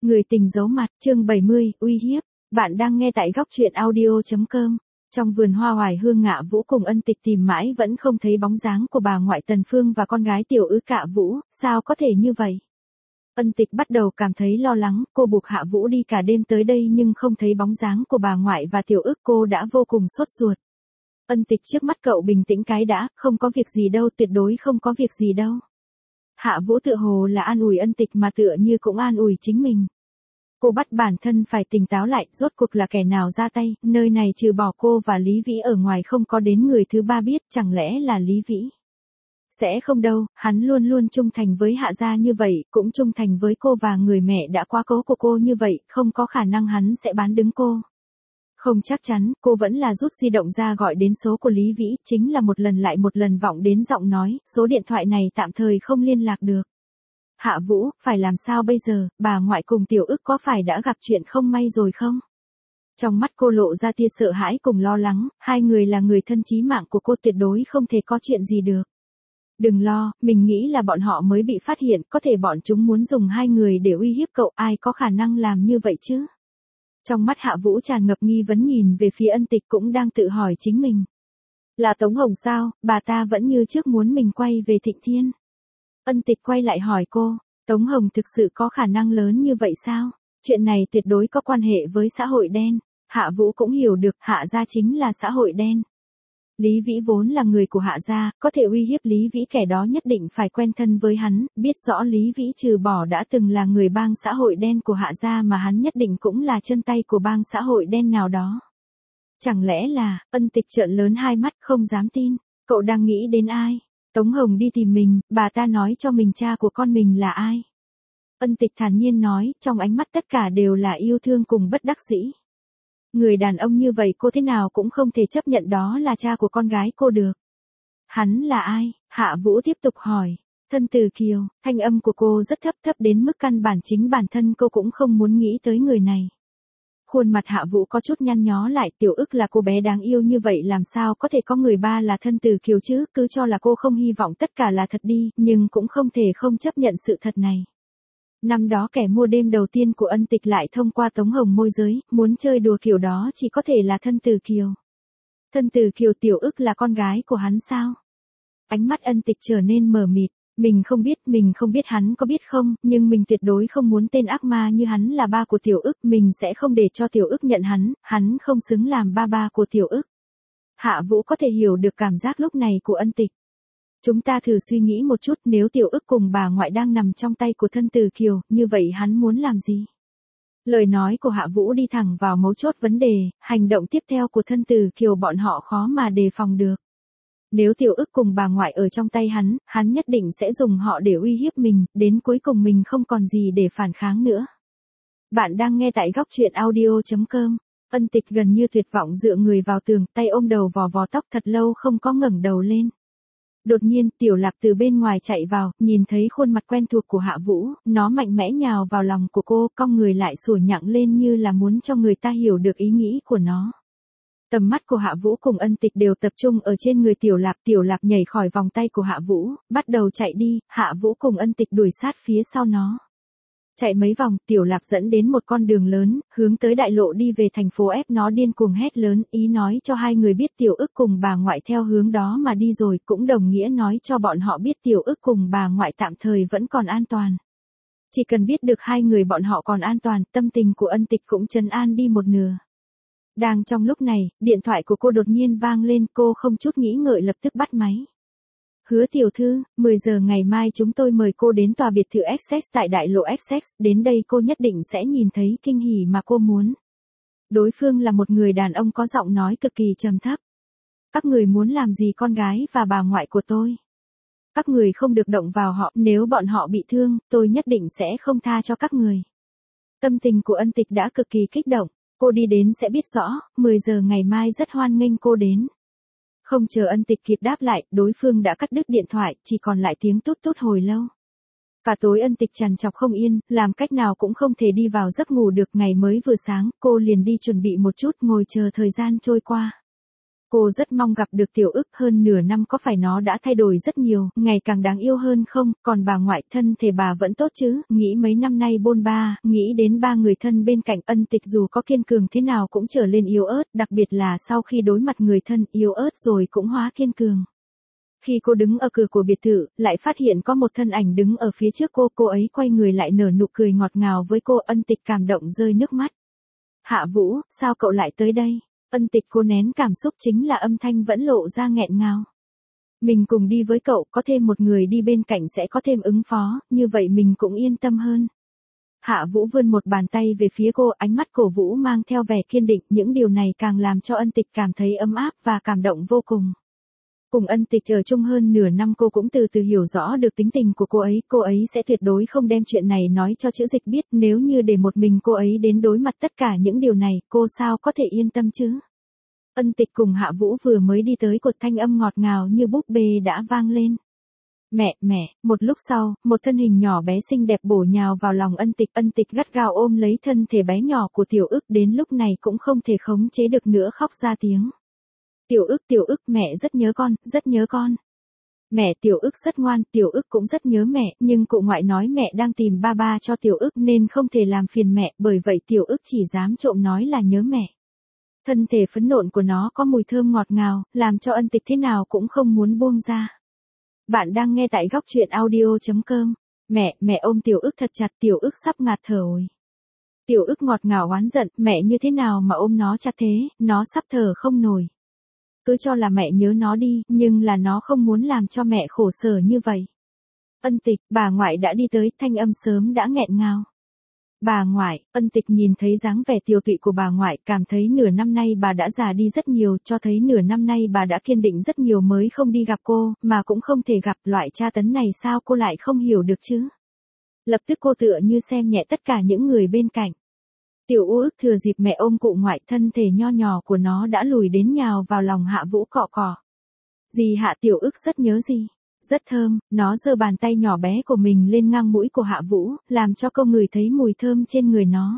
Người tình giấu mặt, chương 70, uy hiếp. Bạn đang nghe tại góc truyện audio.com. Trong vườn hoa hoài hương, Ngạ Vũ cùng Ân Tịch tìm mãi vẫn không thấy bóng dáng của bà ngoại Tần Phương và con gái Tiểu Ứ Cạ Vũ, sao có thể như vậy? Ân Tịch bắt đầu cảm thấy lo lắng, cô buộc Hạ Vũ đi cả đêm tới đây nhưng không thấy bóng dáng của bà ngoại và Tiểu Ức, cô đã vô cùng sốt ruột. Ân Tịch, trước mắt cậu bình tĩnh cái đã, không có việc gì đâu, tuyệt đối không có việc gì đâu. Hạ Vũ tựa hồ là an ủi Ân Tịch mà tựa như cũng an ủi chính mình. Cô bắt bản thân phải tỉnh táo lại, rốt cuộc là kẻ nào ra tay, nơi này trừ bỏ cô và Lý Vĩ ở ngoài không có đến người thứ ba biết, chẳng lẽ là Lý Vĩ? Sẽ không đâu, hắn luôn luôn trung thành với Hạ gia như vậy, cũng trung thành với cô và người mẹ đã quá cố của cô như vậy, không có khả năng hắn sẽ bán đứng cô. Không chắc chắn, cô vẫn là rút di động ra gọi đến số của Lý Vĩ, chính là một lần lại một lần vọng đến giọng nói, số điện thoại này tạm thời không liên lạc được. Hạ Vũ, phải làm sao bây giờ, bà ngoại cùng Tiểu Ức có phải đã gặp chuyện không may rồi không? Trong mắt cô lộ ra tia sợ hãi cùng lo lắng, hai người là người thân chí mạng của cô, tuyệt đối không thể có chuyện gì được. Đừng lo, mình nghĩ là bọn họ mới bị phát hiện, có thể bọn chúng muốn dùng hai người để uy hiếp cậu, ai có khả năng làm như vậy chứ? Trong mắt Hạ Vũ tràn ngập nghi vấn, nhìn về phía Ân Tịch cũng đang tự hỏi chính mình. Là Tống Hồng sao, bà ta vẫn như trước muốn mình quay về Thịnh Thiên. Ân Tịch quay lại hỏi cô, Tống Hồng thực sự có khả năng lớn như vậy sao? Chuyện này tuyệt đối có quan hệ với xã hội đen. Hạ Vũ cũng hiểu được, Hạ gia chính là xã hội đen. Lý Vĩ vốn là người của Hạ gia, có thể uy hiếp Lý Vĩ, kẻ đó nhất định phải quen thân với hắn, biết rõ Lý Vĩ trừ bỏ đã từng là người bang xã hội đen của Hạ gia mà hắn nhất định cũng là chân tay của bang xã hội đen nào đó. Chẳng lẽ là, Ân Tịch trợn lớn hai mắt không dám tin, cậu đang nghĩ đến ai? Tống Hồng đi tìm mình, bà ta nói cho mình cha của con mình là ai? Ân Tịch thản nhiên nói, trong ánh mắt tất cả đều là yêu thương cùng bất đắc dĩ. Người đàn ông như vậy cô thế nào cũng không thể chấp nhận đó là cha của con gái cô được. Hắn là ai? Hạ Vũ tiếp tục hỏi. Thân Từ Kiều, thanh âm của cô rất thấp, thấp đến mức căn bản chính bản thân cô cũng không muốn nghĩ tới người này. Khuôn mặt Hạ Vũ có chút nhăn nhó lại, Tiểu Ức là cô bé đáng yêu như vậy làm sao có thể có người ba là Thân Từ Kiều chứ, cứ cho là cô không hy vọng tất cả là thật đi, nhưng cũng không thể không chấp nhận sự thật này. Năm đó kẻ mua đêm đầu tiên của Ân Tịch lại thông qua Tống Hồng môi giới, muốn chơi đùa kiểu đó chỉ có thể là Thân Từ Kiều. Thân Từ Kiều, Tiểu Ức là con gái của hắn sao? Ánh mắt Ân Tịch trở nên mờ mịt, mình không biết hắn có biết không, nhưng mình tuyệt đối không muốn tên ác ma như hắn là ba của Tiểu Ức, mình sẽ không để cho Tiểu Ức nhận hắn không xứng làm ba của Tiểu Ức. Hạ Vũ có thể hiểu được cảm giác lúc này của Ân Tịch. Chúng ta thử suy nghĩ một chút, nếu Tiểu Ức cùng bà ngoại đang nằm trong tay của Thân Từ Kiều, như vậy hắn muốn làm gì? Lời nói của Hạ Vũ đi thẳng vào mấu chốt vấn đề, hành động tiếp theo của Thân Từ Kiều bọn họ khó mà đề phòng được. Nếu Tiểu Ức cùng bà ngoại ở trong tay hắn nhất định sẽ dùng họ để uy hiếp mình, đến cuối cùng mình không còn gì để phản kháng nữa. Bạn đang nghe tại góc truyện audio.com. Ân Tịch gần như tuyệt vọng dựa người vào tường, tay ôm đầu vò vò tóc, thật lâu không có ngẩng đầu lên. Đột nhiên, Tiểu Lạc từ bên ngoài chạy vào, nhìn thấy khuôn mặt quen thuộc của Hạ Vũ, nó mạnh mẽ nhào vào lòng của cô, cong người lại sủa nhặng lên như là muốn cho người ta hiểu được ý nghĩ của nó. Tầm mắt của Hạ Vũ cùng Ân Tịch đều tập trung ở trên người Tiểu Lạc nhảy khỏi vòng tay của Hạ Vũ, bắt đầu chạy đi, Hạ Vũ cùng Ân Tịch đuổi sát phía sau nó. Chạy mấy vòng, Tiểu Lạc dẫn đến một con đường lớn, hướng tới đại lộ đi về thành phố F, nó điên cuồng hét lớn, ý nói cho hai người biết Tiểu Ức cùng bà ngoại theo hướng đó mà đi rồi, cũng đồng nghĩa nói cho bọn họ biết Tiểu Ức cùng bà ngoại tạm thời vẫn còn an toàn. Chỉ cần biết được hai người bọn họ còn an toàn, tâm tình của Ân Tịch cũng trấn an đi một nửa. Đang trong lúc này, điện thoại của cô đột nhiên vang lên, cô không chút nghĩ ngợi lập tức bắt máy. Hứa tiểu thư, 10 giờ ngày mai chúng tôi mời cô đến tòa biệt thự Essex tại đại lộ Essex, đến đây cô nhất định sẽ nhìn thấy kinh hỉ mà cô muốn. Đối phương là một người đàn ông có giọng nói cực kỳ trầm thấp. Các người muốn làm gì con gái và bà ngoại của tôi? Các người không được động vào họ, nếu bọn họ bị thương, tôi nhất định sẽ không tha cho các người. Tâm tình của Ân Tịch đã cực kỳ kích động, cô đi đến sẽ biết rõ, 10 giờ ngày mai rất hoan nghênh cô đến. Không chờ Ân Tịch kịp đáp lại, đối phương đã cắt đứt điện thoại, chỉ còn lại tiếng tút tút hồi lâu. Cả tối Ân Tịch trằn trọc không yên, làm cách nào cũng không thể đi vào giấc ngủ được, ngày mới vừa sáng, cô liền đi chuẩn bị một chút, ngồi chờ thời gian trôi qua. Cô rất mong gặp được Tiểu Ức, hơn nửa năm có phải nó đã thay đổi rất nhiều, ngày càng đáng yêu hơn không, còn bà ngoại thân thể bà vẫn tốt chứ, nghĩ mấy năm nay bôn ba, nghĩ đến ba người thân bên cạnh Ân Tịch dù có kiên cường thế nào cũng trở lên yếu ớt, đặc biệt là sau khi đối mặt người thân yếu ớt rồi cũng hóa kiên cường. Khi cô đứng ở cửa của biệt thự, lại phát hiện có một thân ảnh đứng ở phía trước cô ấy quay người lại nở nụ cười ngọt ngào với cô, Ân Tịch cảm động rơi nước mắt. Hạ Vũ, sao cậu lại tới đây? Ân Tịch cố nén cảm xúc, chính là âm thanh vẫn lộ ra nghẹn ngào. Mình cùng đi với cậu, có thêm một người đi bên cạnh sẽ có thêm ứng phó, như vậy mình cũng yên tâm hơn. Hạ Vũ vươn một bàn tay về phía cô, ánh mắt cổ vũ mang theo vẻ kiên định, những điều này càng làm cho Ân Tịch cảm thấy ấm áp và cảm động vô cùng. Cùng Ân Tịch ở chung hơn nửa năm cô cũng từ từ hiểu rõ được tính tình của cô ấy sẽ tuyệt đối không đem chuyện này nói cho Chữ Dịch biết, nếu như để một mình cô ấy đến đối mặt tất cả những điều này, cô sao có thể yên tâm chứ? Ân Tịch cùng Hạ Vũ vừa mới đi tới, cột thanh âm ngọt ngào như búp bê đã vang lên. Mẹ, một lúc sau, một thân hình nhỏ bé xinh đẹp bổ nhào vào lòng Ân Tịch gắt gao ôm lấy thân thể bé nhỏ của Tiểu Ức, đến lúc này cũng không thể khống chế được nữa, khóc ra tiếng. Tiểu Ức, mẹ rất nhớ con. Mẹ, Tiểu Ức rất ngoan, Tiểu Ức cũng rất nhớ mẹ, nhưng cụ ngoại nói mẹ đang tìm ba cho Tiểu Ức nên không thể làm phiền mẹ, bởi vậy Tiểu Ức chỉ dám trộm nói là nhớ mẹ. Thân thể phấn nộn của nó có mùi thơm ngọt ngào, làm cho Ân Tịch thế nào cũng không muốn buông ra. Bạn đang nghe tại góc truyện audio.com. Mẹ ôm Tiểu Ức thật chặt, Tiểu Ức sắp ngạt thở rồi. Tiểu Ức ngọt ngào oán giận, mẹ như thế nào mà ôm nó chặt thế, nó sắp thở không nổi. Cứ cho là mẹ nhớ nó đi, nhưng là nó không muốn làm cho mẹ khổ sở như vậy. Ân Tịch, bà ngoại đã đi tới, thanh âm sớm đã nghẹn ngào. Bà ngoại, Ân Tịch nhìn thấy dáng vẻ tiều tụy của bà ngoại, cảm thấy nửa năm nay bà đã già đi rất nhiều, cho thấy nửa năm nay bà đã kiên định rất nhiều mới không đi gặp cô, mà cũng không thể gặp, loại tra tấn này sao cô lại không hiểu được chứ? Lập tức cô tựa như xem nhẹ tất cả những người bên cạnh. Tiểu Ức thừa dịp mẹ ôm cụ ngoại, thân thể nho nhỏ của nó đã lùi đến nhào vào lòng Hạ Vũ cọ cọ. Dì Hạ, Tiểu Ức rất nhớ dì. Rất thơm, nó giơ bàn tay nhỏ bé của mình lên ngang mũi của Hạ Vũ, làm cho cô ngửi thấy mùi thơm trên người nó.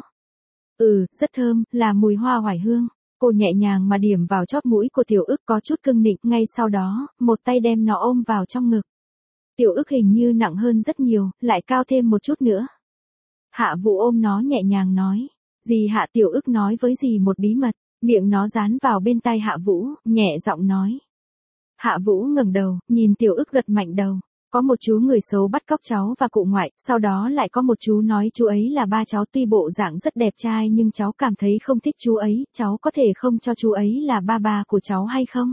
Rất thơm, là mùi hoa oải hương. Cô nhẹ nhàng mà điểm vào chóp mũi của Tiểu Ức có chút cưng nịnh, ngay sau đó, một tay đem nó ôm vào trong ngực. Tiểu Ức hình như nặng hơn rất nhiều, lại cao thêm một chút nữa. Hạ Vũ ôm nó nhẹ nhàng nói. Dì Hạ, Tiểu Ức nói với dì một bí mật, miệng nó dán vào bên tai Hạ Vũ, nhẹ giọng nói. Hạ Vũ ngẩng đầu, nhìn Tiểu Ức gật mạnh đầu. Có một chú người xấu bắt cóc cháu và cụ ngoại, sau đó lại có một chú nói chú ấy là ba cháu, tuy bộ dạng rất đẹp trai nhưng cháu cảm thấy không thích chú ấy, cháu có thể không cho chú ấy là ba của cháu hay không?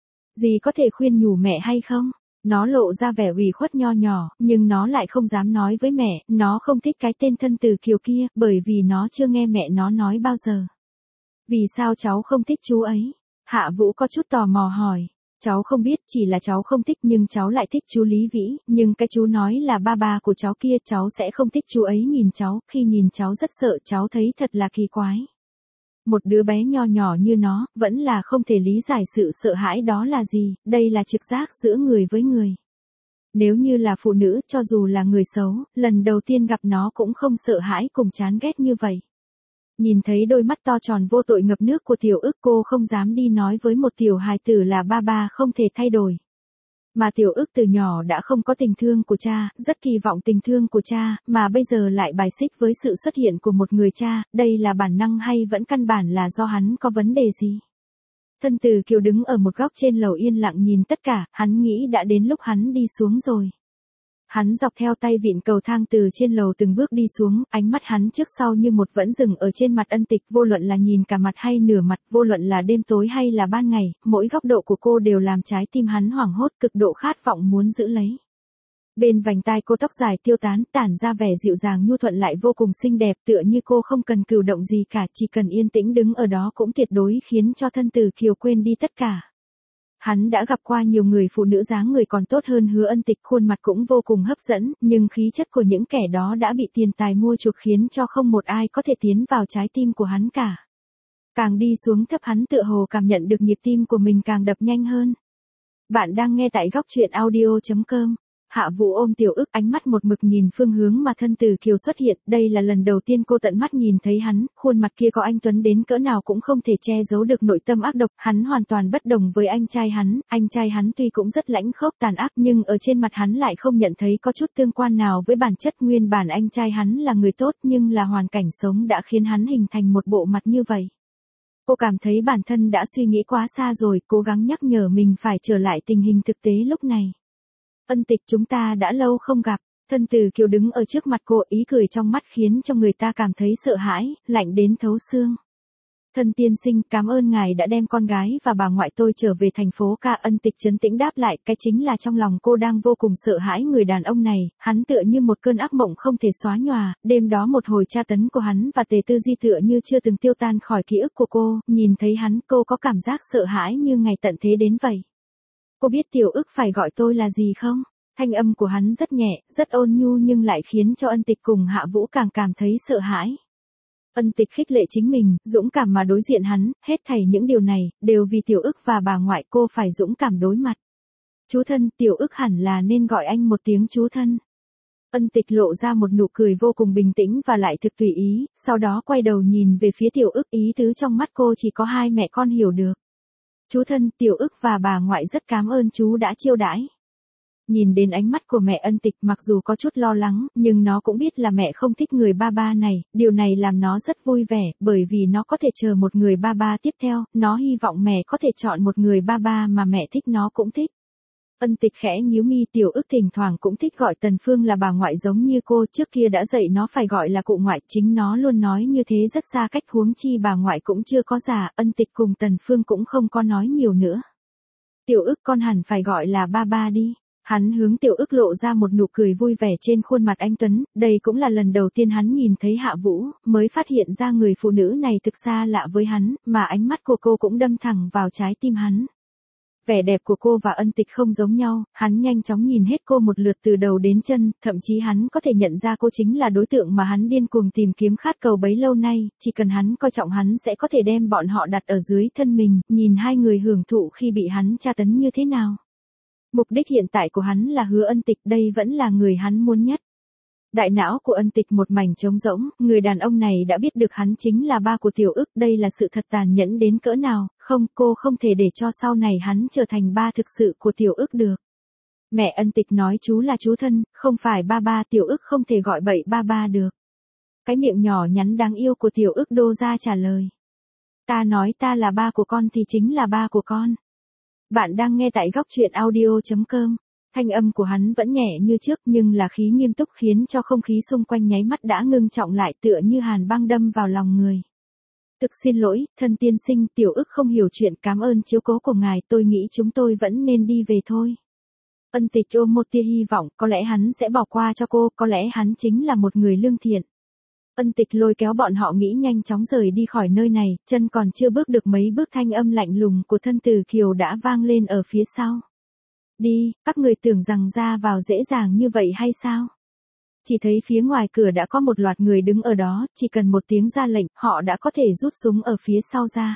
Dì có thể khuyên nhủ mẹ hay không? Nó lộ ra vẻ ủy khuất nho nhỏ, nhưng nó lại không dám nói với mẹ, nó không thích cái tên Thân Từ Kiều kia, bởi vì nó chưa nghe mẹ nó nói bao giờ. Vì sao cháu không thích chú ấy? Hạ Vũ có chút tò mò hỏi. Cháu không biết, chỉ là cháu không thích, nhưng cháu lại thích chú Lý Vĩ, nhưng cái chú nói là ba của cháu kia, cháu sẽ không thích chú ấy nhìn cháu, khi nhìn cháu rất sợ, cháu thấy thật là kỳ quái. Một đứa bé nho nhỏ như nó, vẫn là không thể lý giải sự sợ hãi đó là gì, đây là trực giác giữa người với người. Nếu như là phụ nữ, cho dù là người xấu, lần đầu tiên gặp nó cũng không sợ hãi cùng chán ghét như vậy. Nhìn thấy đôi mắt to tròn vô tội ngập nước của Tiểu Ức, cô không dám đi nói với một tiểu hài tử là ba không thể thay đổi. Mà Tiểu Ức từ nhỏ đã không có tình thương của cha, rất kỳ vọng tình thương của cha, mà bây giờ lại bài xích với sự xuất hiện của một người cha, đây là bản năng hay vẫn căn bản là do hắn có vấn đề gì? Thân Từ Kiều đứng ở một góc trên lầu yên lặng nhìn tất cả, hắn nghĩ đã đến lúc hắn đi xuống rồi. Hắn dọc theo tay vịn cầu thang từ trên lầu từng bước đi xuống, ánh mắt hắn trước sau như một vẫn dừng ở trên mặt Ân Tịch, vô luận là nhìn cả mặt hay nửa mặt, vô luận là đêm tối hay là ban ngày, mỗi góc độ của cô đều làm trái tim hắn hoảng hốt, cực độ khát vọng muốn giữ lấy. Bên vành tai cô tóc dài tiêu tán, tản ra vẻ dịu dàng nhu thuận lại vô cùng xinh đẹp, tựa như cô không cần cử động gì cả, chỉ cần yên tĩnh đứng ở đó cũng tuyệt đối khiến cho Thân Từ Kiều quên đi tất cả. Hắn đã gặp qua nhiều người phụ nữ dáng người còn tốt hơn Hứa Ân Tịch, khuôn mặt cũng vô cùng hấp dẫn, nhưng khí chất của những kẻ đó đã bị tiền tài mua chuộc khiến cho không một ai có thể tiến vào trái tim của hắn cả. Càng đi xuống thấp hắn tựa hồ cảm nhận được nhịp tim của mình càng đập nhanh hơn. Bạn đang nghe tại góc truyện audio.com. Hạ Vũ ôm Tiểu Ức, ánh mắt một mực nhìn phương hướng mà thân Từ Kiều xuất hiện, đây là lần đầu tiên cô tận mắt nhìn thấy hắn, khuôn mặt kia có anh tuấn đến cỡ nào cũng không thể che giấu được nội tâm ác độc, hắn hoàn toàn bất đồng với anh trai hắn tuy cũng rất lãnh khốc tàn ác nhưng ở trên mặt hắn lại không nhận thấy có chút tương quan nào với bản chất, nguyên bản anh trai hắn là người tốt nhưng là hoàn cảnh sống đã khiến hắn hình thành một bộ mặt như vậy. Cô cảm thấy bản thân đã suy nghĩ quá xa rồi, cố gắng nhắc nhở mình phải trở lại tình hình thực tế lúc này. Ân Tịch, chúng ta đã lâu không gặp. Thân Từ Kiều đứng ở trước mặt cô, ý cười trong mắt khiến cho người ta cảm thấy sợ hãi, lạnh đến thấu xương. Thân tiên sinh, cảm ơn ngài đã đem con gái và bà ngoại tôi trở về thành phố ca. Ân Tịch trấn tĩnh đáp lại, cái chính là trong lòng cô đang vô cùng sợ hãi người đàn ông này, hắn tựa như một cơn ác mộng không thể xóa nhòa, đêm đó một hồi tra tấn của hắn và Tề Tư Di tựa như chưa từng tiêu tan khỏi ký ức của cô, nhìn thấy hắn cô có cảm giác sợ hãi như ngày tận thế đến vậy. Cô biết Tiểu Ức phải gọi tôi là gì không? Thanh âm của hắn rất nhẹ, rất ôn nhu nhưng lại khiến cho Ân Tịch cùng Hạ Vũ càng cảm thấy sợ hãi. Ân Tịch khích lệ chính mình, dũng cảm mà đối diện hắn, hết thảy những điều này, đều vì Tiểu Ức và bà ngoại cô phải dũng cảm đối mặt. Chú thân, Tiểu Ức hẳn là nên gọi anh một tiếng chú thân. Ân Tịch lộ ra một nụ cười vô cùng bình tĩnh và lại thực tùy ý, sau đó quay đầu nhìn về phía Tiểu Ức, ý tứ trong mắt cô chỉ có hai mẹ con hiểu được. Chú thân, Tiểu Ức và bà ngoại rất cảm ơn chú đã chiêu đãi. Nhìn đến ánh mắt của mẹ Ân Tịch mặc dù có chút lo lắng, nhưng nó cũng biết là mẹ không thích người ba ba này, điều này làm nó rất vui vẻ, bởi vì nó có thể chờ một người ba ba tiếp theo, nó hy vọng mẹ có thể chọn một người ba ba mà mẹ thích nó cũng thích. Ân Tịch khẽ nhíu mi, Tiểu Ức thỉnh thoảng cũng thích gọi Tần Phương là bà ngoại giống như cô, trước kia đã dạy nó phải gọi là cụ ngoại, chính nó luôn nói như thế rất xa cách, huống chi bà ngoại cũng chưa có già. Ân Tịch cùng Tần Phương cũng không có nói nhiều nữa. Tiểu Ức, con hẳn phải gọi là ba ba đi. Hắn hướng Tiểu Ức lộ ra một nụ cười vui vẻ trên khuôn mặt anh tuấn, đây cũng là lần đầu tiên hắn nhìn thấy Hạ Vũ, mới phát hiện ra người phụ nữ này thực xa lạ với hắn, mà ánh mắt của cô cũng đâm thẳng vào trái tim hắn. Vẻ đẹp của cô và Ân Tịch không giống nhau, hắn nhanh chóng nhìn hết cô một lượt từ đầu đến chân, thậm chí hắn có thể nhận ra cô chính là đối tượng mà hắn điên cuồng tìm kiếm khát cầu bấy lâu nay, chỉ cần hắn coi trọng hắn sẽ có thể đem bọn họ đặt ở dưới thân mình, nhìn hai người hưởng thụ khi bị hắn tra tấn như thế nào. Mục đích hiện tại của hắn là Hứa Ân Tịch, đây vẫn là người hắn muốn nhất. Đại não của Ân Tịch một mảnh trống rỗng, người đàn ông này đã biết được hắn chính là ba của Tiểu Ức, đây là sự thật tàn nhẫn đến cỡ nào, không, cô không thể để cho sau này hắn trở thành ba thực sự của Tiểu Ức được. Mẹ Ân Tịch nói chú là chú thân, không phải ba ba, Tiểu Ức không thể gọi bậy ba ba được. Cái miệng nhỏ nhắn đáng yêu của Tiểu Ức đô ra trả lời. Ta nói ta là ba của con thì chính là ba của con. Bạn đang nghe tại góc truyện audio.com. Thanh âm của hắn vẫn nhẹ như trước nhưng là khí nghiêm túc khiến cho không khí xung quanh nháy mắt đã ngưng trọng lại tựa như hàn băng đâm vào lòng người. Thực xin lỗi, thân tiên sinh, Tiểu Ức không hiểu chuyện, cảm ơn chiếu cố của ngài, tôi nghĩ chúng tôi vẫn nên đi về thôi. Ân Tịch ôm một tia hy vọng, có lẽ hắn sẽ bỏ qua cho cô, có lẽ hắn chính là một người lương thiện. Ân Tịch lôi kéo bọn họ nghĩ nhanh chóng rời đi khỏi nơi này, chân còn chưa bước được mấy bước thanh âm lạnh lùng của thân Từ Kiều đã vang lên ở phía sau. Đi, các người tưởng rằng ra vào dễ dàng như vậy hay sao? Chỉ thấy phía ngoài cửa đã có một loạt người đứng ở đó, chỉ cần một tiếng ra lệnh, họ đã có thể rút súng ở phía sau ra.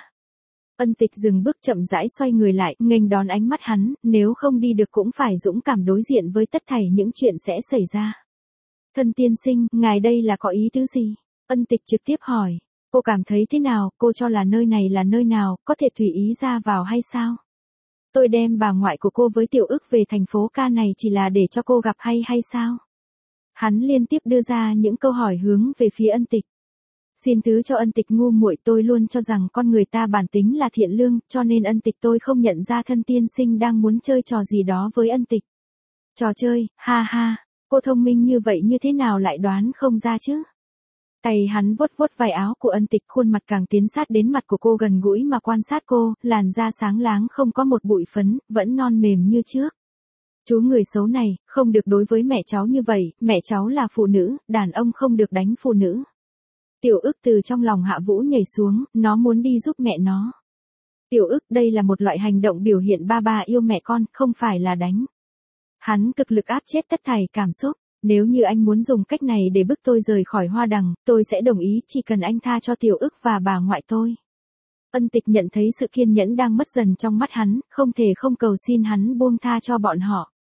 Ân Tịch dừng bước chậm rãi xoay người lại, nghênh đón ánh mắt hắn, nếu không đi được cũng phải dũng cảm đối diện với tất thảy những chuyện sẽ xảy ra. Thân tiên sinh, ngài đây là có ý tứ gì? Ân Tịch trực tiếp hỏi. Cô cảm thấy thế nào, cô cho là nơi này là nơi nào, có thể tùy ý ra vào hay sao? Tôi đem bà ngoại của cô với Tiểu Ức về thành phố ca này chỉ là để cho cô gặp hay sao? Hắn liên tiếp đưa ra những câu hỏi hướng về phía Ân Tịch. Xin thứ cho Ân Tịch ngu muội, tôi luôn cho rằng con người ta bản tính là thiện lương, cho nên Ân Tịch tôi không nhận ra thân tiên sinh đang muốn chơi trò gì đó với Ân Tịch. Trò chơi, ha ha, cô thông minh như vậy như thế nào lại đoán không ra chứ? Tay hắn vuốt vuốt vai áo của Ân Tịch, khuôn mặt càng tiến sát đến mặt của cô, gần gũi mà quan sát cô, làn da sáng láng không có một bụi phấn, vẫn non mềm như trước. Chú người xấu này, không được đối với mẹ cháu như vậy, mẹ cháu là phụ nữ, đàn ông không được đánh phụ nữ. Tiểu Ức từ trong lòng Hạ Vũ nhảy xuống, nó muốn đi giúp mẹ nó. Tiểu Ức, đây là một loại hành động biểu hiện ba ba yêu mẹ con, không phải là đánh. Hắn cực lực áp chết tất thảy cảm xúc. Nếu như anh muốn dùng cách này để bức tôi rời khỏi Hoa Đằng, tôi sẽ đồng ý, chỉ cần anh tha cho Tiểu Ức và bà ngoại tôi. Ân Tịch nhận thấy sự kiên nhẫn đang mất dần trong mắt hắn, không thể không cầu xin hắn buông tha cho bọn họ.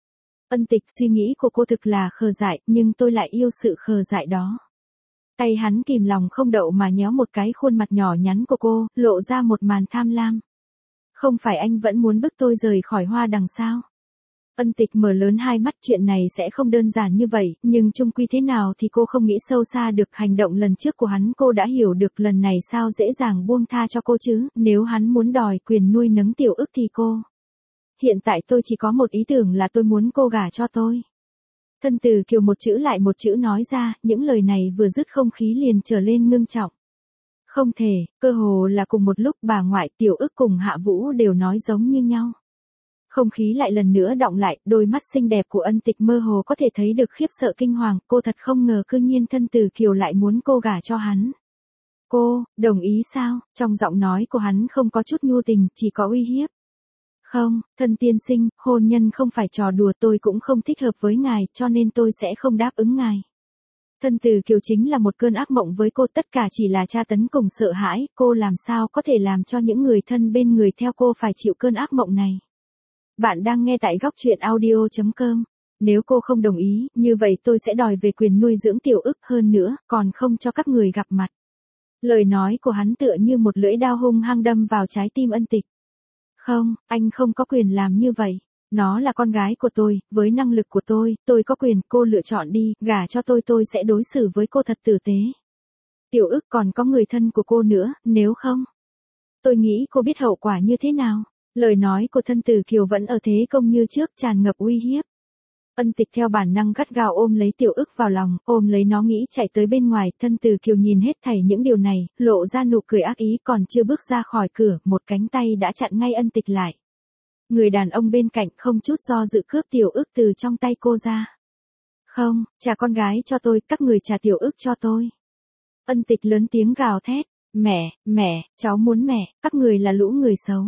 Ân Tịch, suy nghĩ của cô thực là khờ dại, nhưng tôi lại yêu sự khờ dại đó. Tay hắn kìm lòng không đậu mà nhéo một cái khuôn mặt nhỏ nhắn của cô, lộ ra một màn tham lam. Không phải anh vẫn muốn bức tôi rời khỏi Hoa Đằng sao? Ân Tịch mở lớn hai mắt, chuyện này sẽ không đơn giản như vậy, nhưng chung quy thế nào thì cô không nghĩ sâu xa được. Hành động lần trước của hắn cô đã hiểu được, lần này sao dễ dàng buông tha cho cô chứ, nếu hắn muốn đòi quyền nuôi nấng Tiểu Ức thì cô. Hiện tại tôi chỉ có một ý tưởng là tôi muốn cô gả cho tôi. Thân Từ Kiều một chữ lại một chữ nói ra, những lời này vừa dứt không khí liền trở lên ngưng trọng. Không thể, cơ hồ là cùng một lúc bà ngoại, Tiểu Ức cùng Hạ Vũ đều nói giống như nhau. Không khí lại lần nữa đọng lại, đôi mắt xinh đẹp của Ân Tịch mơ hồ có thể thấy được khiếp sợ kinh hoàng, cô thật không ngờ cư nhiên Thân Từ Kiều lại muốn cô gả cho hắn. Cô, đồng ý sao? Trong giọng nói của hắn không có chút nhu tình, chỉ có uy hiếp. Không, Thân tiên sinh, hôn nhân không phải trò đùa, tôi cũng không thích hợp với ngài, cho nên tôi sẽ không đáp ứng ngài. Thân Từ Kiều chính là một cơn ác mộng với cô, tất cả chỉ là tra tấn cùng sợ hãi, cô làm sao có thể làm cho những người thân bên người theo cô phải chịu cơn ác mộng này. Bạn đang nghe tại góc truyện audio.com. Nếu cô không đồng ý, như vậy tôi sẽ đòi về quyền nuôi dưỡng Tiểu Ức, hơn nữa, còn không cho các người gặp mặt. Lời nói của hắn tựa như một lưỡi dao hung hăng đâm vào trái tim Ân Tịch. Không, anh không có quyền làm như vậy. Nó là con gái của tôi, với năng lực của tôi có quyền, cô lựa chọn đi, gả cho tôi sẽ đối xử với cô thật tử tế. Tiểu Ức còn có người thân của cô nữa, nếu không. Tôi nghĩ cô biết hậu quả như thế nào. Lời nói của Thân Từ Kiều vẫn ở thế công như trước, tràn ngập uy hiếp. Ân Tịch theo bản năng gắt gao ôm lấy Tiểu Ức vào lòng, ôm lấy nó nghĩ chạy tới bên ngoài. Thân Từ Kiều nhìn hết thảy những điều này, lộ ra nụ cười ác ý, còn chưa bước ra khỏi cửa, một cánh tay đã chặn ngay Ân Tịch lại. Người đàn ông bên cạnh không chút do dự cướp Tiểu Ức từ trong tay cô ra. Không, trả con gái cho tôi, các người trả Tiểu Ức cho tôi. Ân Tịch lớn tiếng gào thét, mẹ, cháu muốn mẹ, các người là lũ người xấu.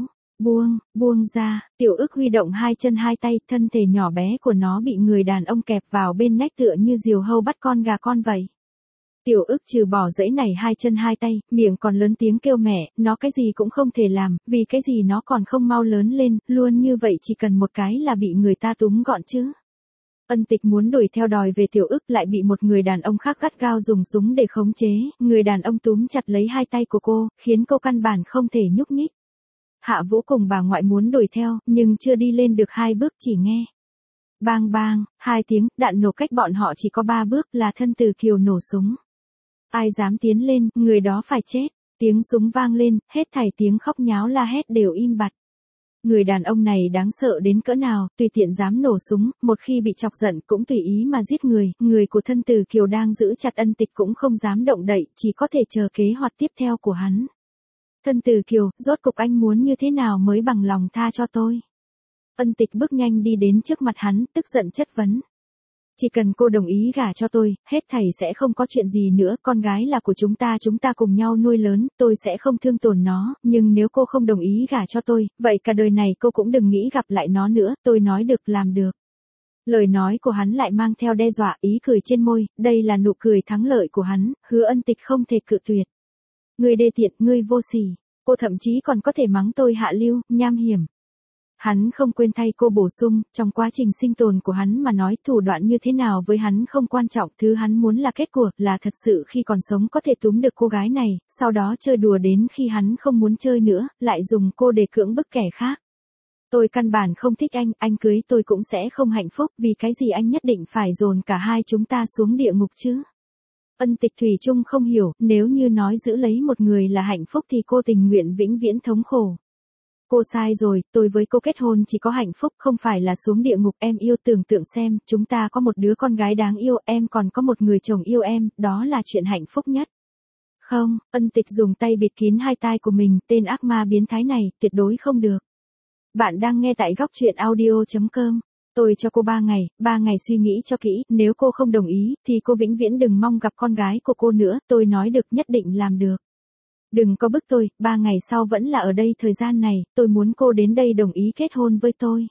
Buông ra, Tiểu Ức huy động hai chân hai tay, thân thể nhỏ bé của nó bị người đàn ông kẹp vào bên nách tựa như diều hâu bắt con gà con vậy. Tiểu Ức trừ bỏ dãy này hai chân hai tay, miệng còn lớn tiếng kêu mẹ, nó cái gì cũng không thể làm, vì cái gì nó còn không mau lớn lên, luôn như vậy chỉ cần một cái là bị người ta túm gọn chứ. Ân Tịch muốn đuổi theo đòi về Tiểu Ức lại bị một người đàn ông khác gắt gao dùng súng để khống chế, người đàn ông túm chặt lấy hai tay của cô, khiến cô căn bản không thể nhúc nhích. Hạ Vũ cùng bà ngoại muốn đuổi theo, nhưng chưa đi lên được hai bước chỉ nghe. Bang bang, hai tiếng, đạn nổ cách bọn họ chỉ có 3 bước là Thân Từ Kiều nổ súng. Ai dám tiến lên, người đó phải chết. Tiếng súng vang lên, hết thảy tiếng khóc nháo la hét đều im bặt. Người đàn ông này đáng sợ đến cỡ nào, tùy tiện dám nổ súng, một khi bị chọc giận cũng tùy ý mà giết người. Người của Thân Từ Kiều đang giữ chặt Ân Tịch cũng không dám động đậy, chỉ có thể chờ kế hoạch tiếp theo của hắn. Thân Từ Kiều, rốt cục anh muốn như thế nào mới bằng lòng tha cho tôi? Ân Tịch bước nhanh đi đến trước mặt hắn, tức giận chất vấn. Chỉ cần cô đồng ý gả cho tôi, hết thảy sẽ không có chuyện gì nữa, con gái là của chúng ta cùng nhau nuôi lớn, tôi sẽ không thương tổn nó, nhưng nếu cô không đồng ý gả cho tôi, vậy cả đời này cô cũng đừng nghĩ gặp lại nó nữa, tôi nói được làm được. Lời nói của hắn lại mang theo đe dọa, ý cười trên môi, đây là nụ cười thắng lợi của hắn, hứa Ân Tịch không thể cự tuyệt. Ngươi đê tiện, ngươi vô sỉ, cô thậm chí còn có thể mắng tôi hạ lưu, nham hiểm. Hắn không quên thay cô bổ sung, trong quá trình sinh tồn của hắn mà nói thủ đoạn như thế nào với hắn không quan trọng, thứ hắn muốn là kết quả, là thật sự khi còn sống có thể túm được cô gái này, sau đó chơi đùa đến khi hắn không muốn chơi nữa, lại dùng cô để cưỡng bức kẻ khác. Tôi căn bản không thích anh cưới tôi cũng sẽ không hạnh phúc, vì cái gì anh nhất định phải dồn cả hai chúng ta xuống địa ngục chứ? Ân Tịch thủy chung không hiểu, nếu như nói giữ lấy một người là hạnh phúc thì cô tình nguyện vĩnh viễn thống khổ. Cô sai rồi, tôi với cô kết hôn chỉ có hạnh phúc, không phải là xuống địa ngục. Em yêu, tưởng tượng xem, chúng ta có một đứa con gái đáng yêu, em còn có một người chồng yêu em, đó là chuyện hạnh phúc nhất. Không, Ân Tịch dùng tay bịt kín hai tai của mình, tên ác ma biến thái này, tuyệt đối không được. Bạn đang nghe tại góc truyện audio.com. Tôi cho cô 3 ngày suy nghĩ cho kỹ, nếu cô không đồng ý, thì cô vĩnh viễn đừng mong gặp con gái của cô nữa, tôi nói được nhất định làm được. Đừng có bức tôi, 3 ngày sau vẫn là ở đây, thời gian này, tôi muốn cô đến đây đồng ý kết hôn với tôi.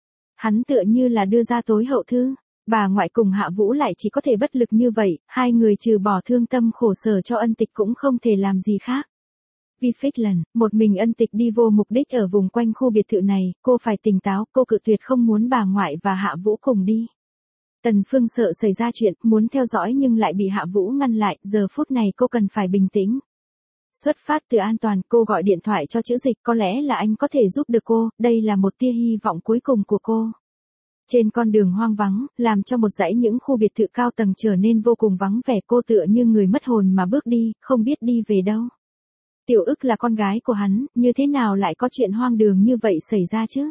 Hắn tựa như là đưa ra tối hậu thư, bà ngoại cùng Hạ Vũ lại chỉ có thể bất lực như vậy, hai người trừ bỏ thương tâm khổ sở cho Ân Tịch cũng không thể làm gì khác. Vificland, một mình Ân Tịch đi vô mục đích ở vùng quanh khu biệt thự này, cô phải tỉnh táo, cô cự tuyệt không muốn bà ngoại và Hạ Vũ cùng đi. Tần Phương sợ xảy ra chuyện, muốn theo dõi nhưng lại bị Hạ Vũ ngăn lại, giờ phút này cô cần phải bình tĩnh. Xuất phát từ an toàn, cô gọi điện thoại cho Chữ Dịch, có lẽ là anh có thể giúp được cô, đây là một tia hy vọng cuối cùng của cô. Trên con đường hoang vắng, làm cho một dãy những khu biệt thự cao tầng trở nên vô cùng vắng vẻ, cô tựa như người mất hồn mà bước đi, không biết đi về đâu. Tiểu Ức là con gái của hắn, như thế nào lại có chuyện hoang đường như vậy xảy ra chứ?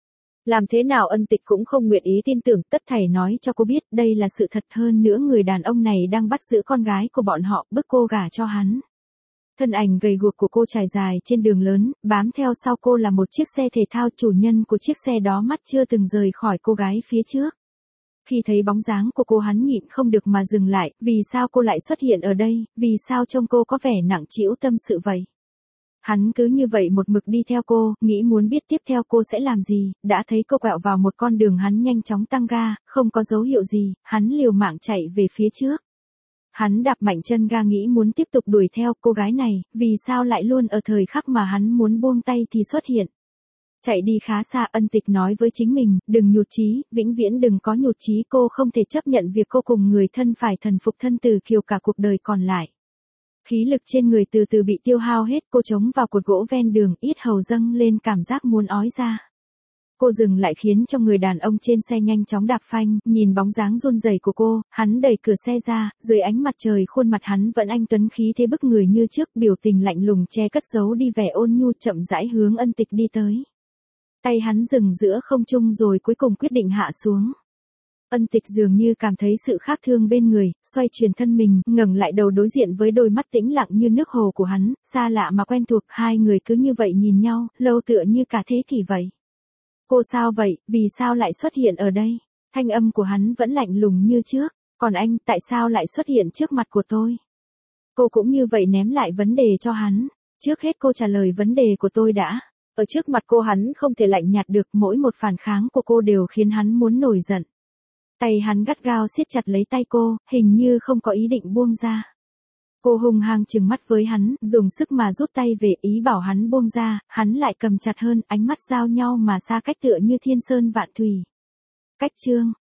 Làm thế nào Ân Tịch cũng không nguyện ý tin tưởng, tất thảy nói cho cô biết đây là sự thật, hơn nữa người đàn ông này đang bắt giữ con gái của bọn họ, bức cô gả cho hắn. Thân ảnh gầy guộc của cô trải dài trên đường lớn, bám theo sau cô là một chiếc xe thể thao, chủ nhân của chiếc xe đó mắt chưa từng rời khỏi cô gái phía trước. Khi thấy bóng dáng của cô hắn nhịn không được mà dừng lại, vì sao cô lại xuất hiện ở đây, vì sao trông cô có vẻ nặng trĩu tâm sự vậy. Hắn cứ như vậy một mực đi theo cô, nghĩ muốn biết tiếp theo cô sẽ làm gì, đã thấy cô quẹo vào một con đường hắn nhanh chóng tăng ga, không có dấu hiệu gì, hắn liều mạng chạy về phía trước. Hắn đạp mạnh chân ga nghĩ muốn tiếp tục đuổi theo cô gái này, vì sao lại luôn ở thời khắc mà hắn muốn buông tay thì xuất hiện. Chạy đi khá xa, Ân Tịch nói với chính mình, đừng nhụt chí, vĩnh viễn đừng có nhụt chí, cô không thể chấp nhận việc cô cùng người thân phải thần phục thân từ kiều cả cuộc đời còn lại. Khí lực trên người từ từ bị tiêu hao hết, cô chống vào cột gỗ ven đường, yết hầu dâng lên cảm giác muốn ói ra. Cô dừng lại khiến cho người đàn ông trên xe nhanh chóng đạp phanh, nhìn bóng dáng run rẩy của cô, hắn đẩy cửa xe ra, dưới ánh mặt trời khuôn mặt hắn vẫn anh tuấn khí thế bức người như trước, biểu tình lạnh lùng che cất giấu đi vẻ ôn nhu, chậm rãi hướng Ân Tịch đi tới. Tay hắn dừng giữa không trung rồi cuối cùng quyết định hạ xuống. Ân Tịch dường như cảm thấy sự khác thường bên người, xoay chuyển thân mình, ngẩng lại đầu đối diện với đôi mắt tĩnh lặng như nước hồ của hắn, xa lạ mà quen thuộc, hai người cứ như vậy nhìn nhau, lâu tựa như cả thế kỷ vậy. Cô sao vậy, vì sao lại xuất hiện ở đây? Thanh âm của hắn vẫn lạnh lùng như trước, còn anh, tại sao lại xuất hiện trước mặt của tôi? Cô cũng như vậy ném lại vấn đề cho hắn, trước hết cô trả lời vấn đề của tôi đã. Ở trước mặt cô hắn không thể lạnh nhạt được, mỗi một phản kháng của cô đều khiến hắn muốn nổi giận. Tay hắn gắt gao siết chặt lấy tay cô, hình như không có ý định buông ra. Cô hung hăng trừng mắt với hắn, dùng sức mà rút tay về, ý bảo hắn buông ra, hắn lại cầm chặt hơn, ánh mắt giao nhau mà xa cách tựa như thiên sơn vạn thủy. Cách chương